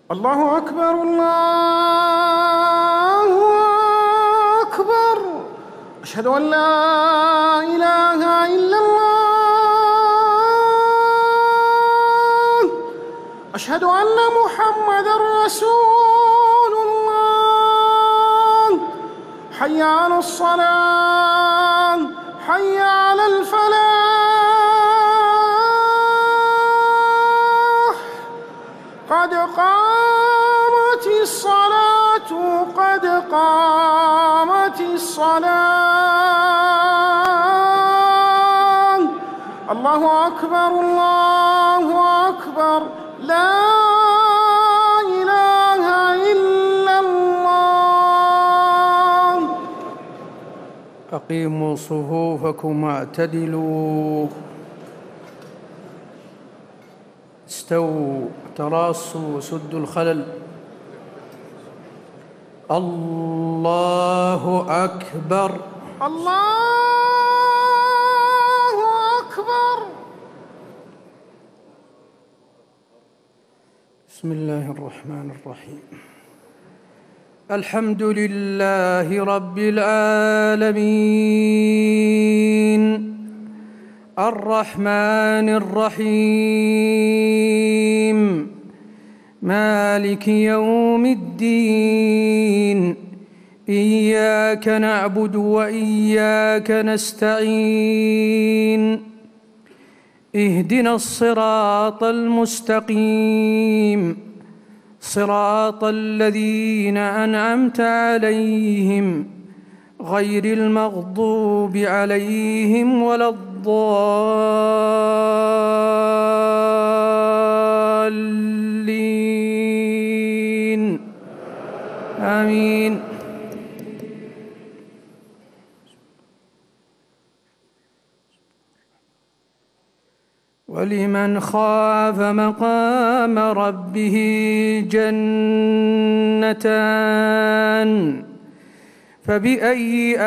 الله أكبر الله أكبر. أشهد أن لا إله إلا الله. أشهد أن محمدًا رسول الله. حي على الصلاة، حي على الفلاح. قد قامت الصلاة، قد قامت الصلاة. الله أكبر الله أكبر. لا إله إلا الله. أقيموا صفوفكم واعتدلوا، استووا تراصوا وسدوا الخلل. الله أكبر الله أكبر. بسم الله الرحمن الرحيم. الحمد لله رب العالمين، الرحمن الرحيم، مالك يوم الدين. إياك نعبد وإياك نستعين. اهدنا الصراط المستقيم، صراط الذين أنعمت عليهم غير المغضوب عليهم ولا الضالين. آمين. ولمن خاف مقام ربه جنتان، فبأي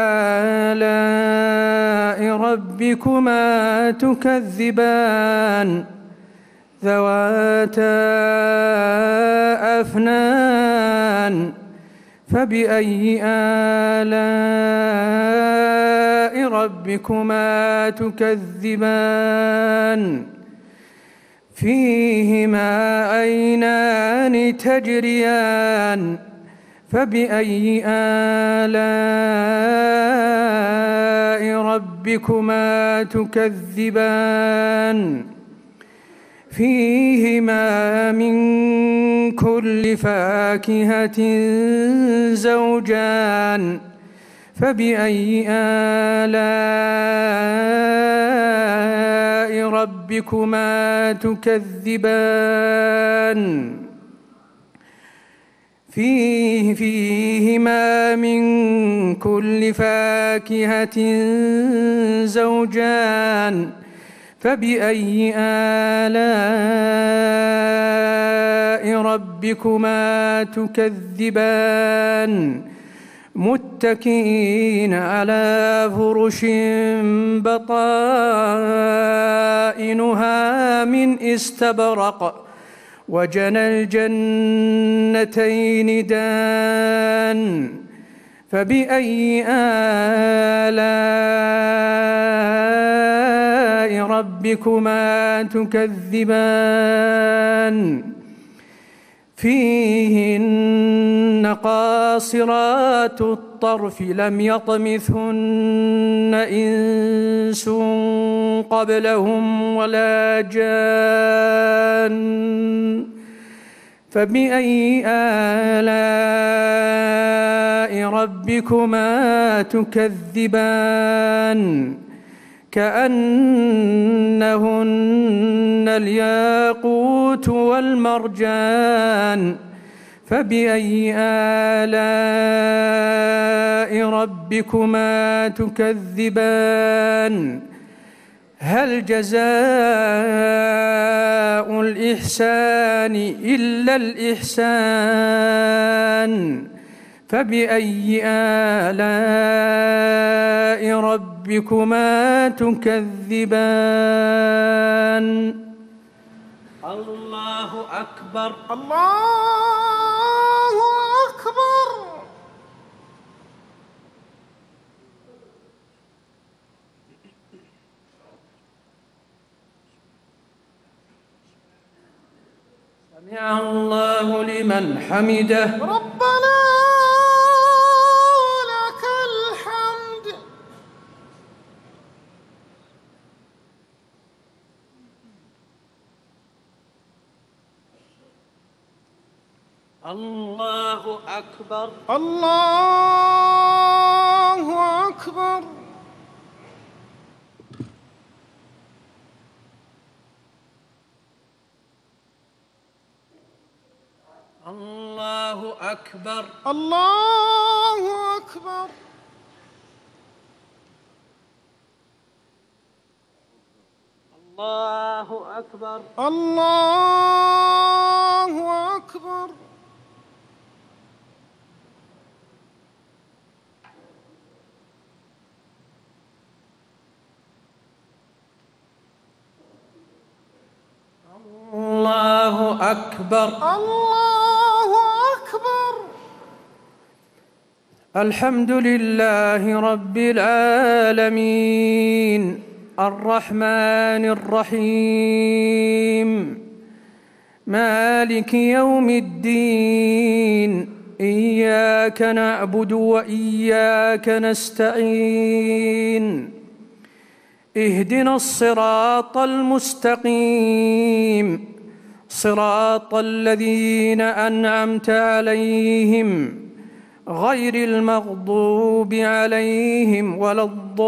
آلاء ربكما تكذبان؟ ذواتا أفنان، فبأي آلاء ربكما تكذبان؟ فيهما عينان تجريان، فبأي آلاء ربكما تكذبان؟ فيهما من كل فاكهة زوجان، فبأي آلاء ربكما تكذبان؟ فيهما من كل فاكهة زوجان، فبأي آلاء ربكما تكذبان؟ متكئين على فرش بطائنها من استبرق، وجنى الجنتين دان. فبأي آلاء ربكما تكذبان؟ فيهن قاصرات الطرف لم يطمثهن إنس قبلهم ولا جان. فبأي آلاء ربكما تكذبان؟ كأنهن الياقوت والمرجان. فبأي آلاء ربكما تكذبان؟ هل جزاء الإحسان إلا الإحسان؟ فبأي آلاء ربكما تكذبان؟ الله أكبر الله أكبر. سمع الله لمن حمده. ربنا لك الحمد. الله أكبر الله أكبر. الله أكبر الله أكبر. الله أكبر الله أكبر. الله أكبر الله أكبر. الحمد لله رب العالمين الرحمن الرحيم مالك يوم الدين إياك نعبد وإياك نستعين اهدنا الصراط المستقيم صراط الذين أنعمت عليهم غير المغضوب عليهم ولا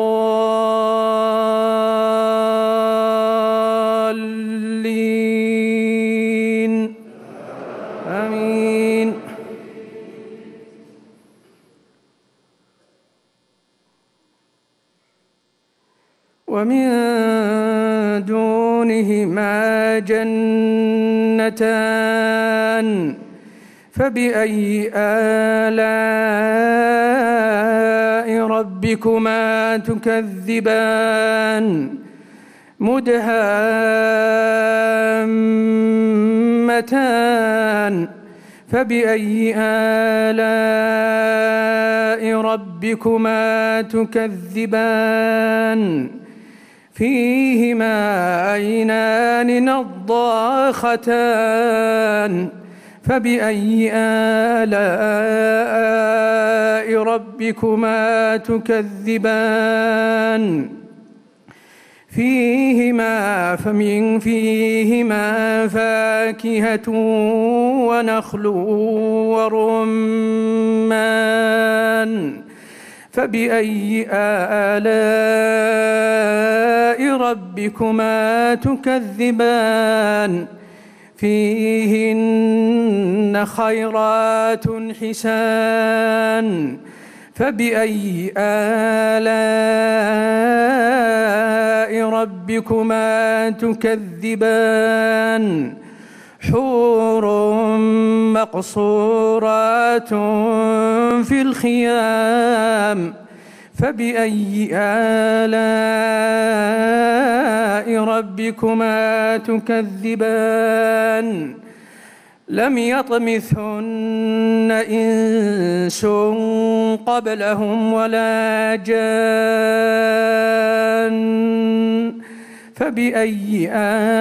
الضالين آمين. ومن دونهما جنتان فبأي آلاء ربكما تكذبان مدهامتان فبأي آلاء ربكما تكذبان فيهما عينان نضاختان فبأي آلاء ربكما تكذبان فيهما فاكهة ونخل ورمان فبأي آلاء ربكما تكذبان فيهن خيرات حسان فبأي آلاء ربكما تكذبان حور مقصورات في الخيام فبأي آلاء ربكما تكذبان لم يطمثهن إنس قبلهم ولا جان فبأي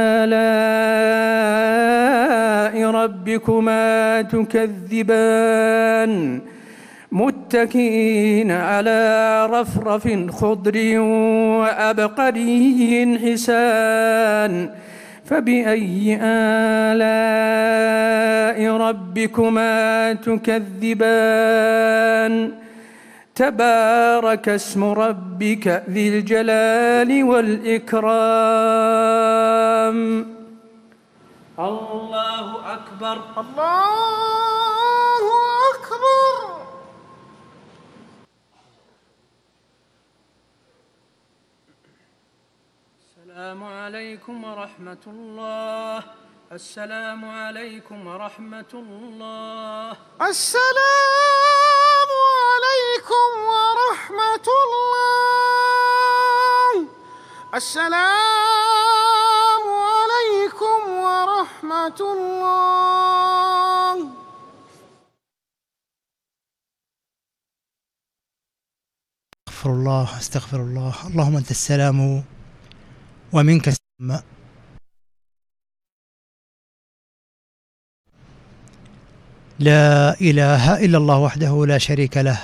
آلاء ربكما تكذبان متكئين على رفرف خضر وأبقري حسان فبأي آلاء ربكما تكذبان تبارك اسم ربك ذي الجلال والإكرام. الله أكبر الله أكبر. السلام عليكم ورحمة الله. السلام عليكم ورحمة الله. السلام عليكم ورحمة الله. السلام عليكم ورحمة ورحمة الله. استغفر الله استغفر الله. اللهم أنت السلام ومنك السلام. لا إله إلا الله وحده لا شريك له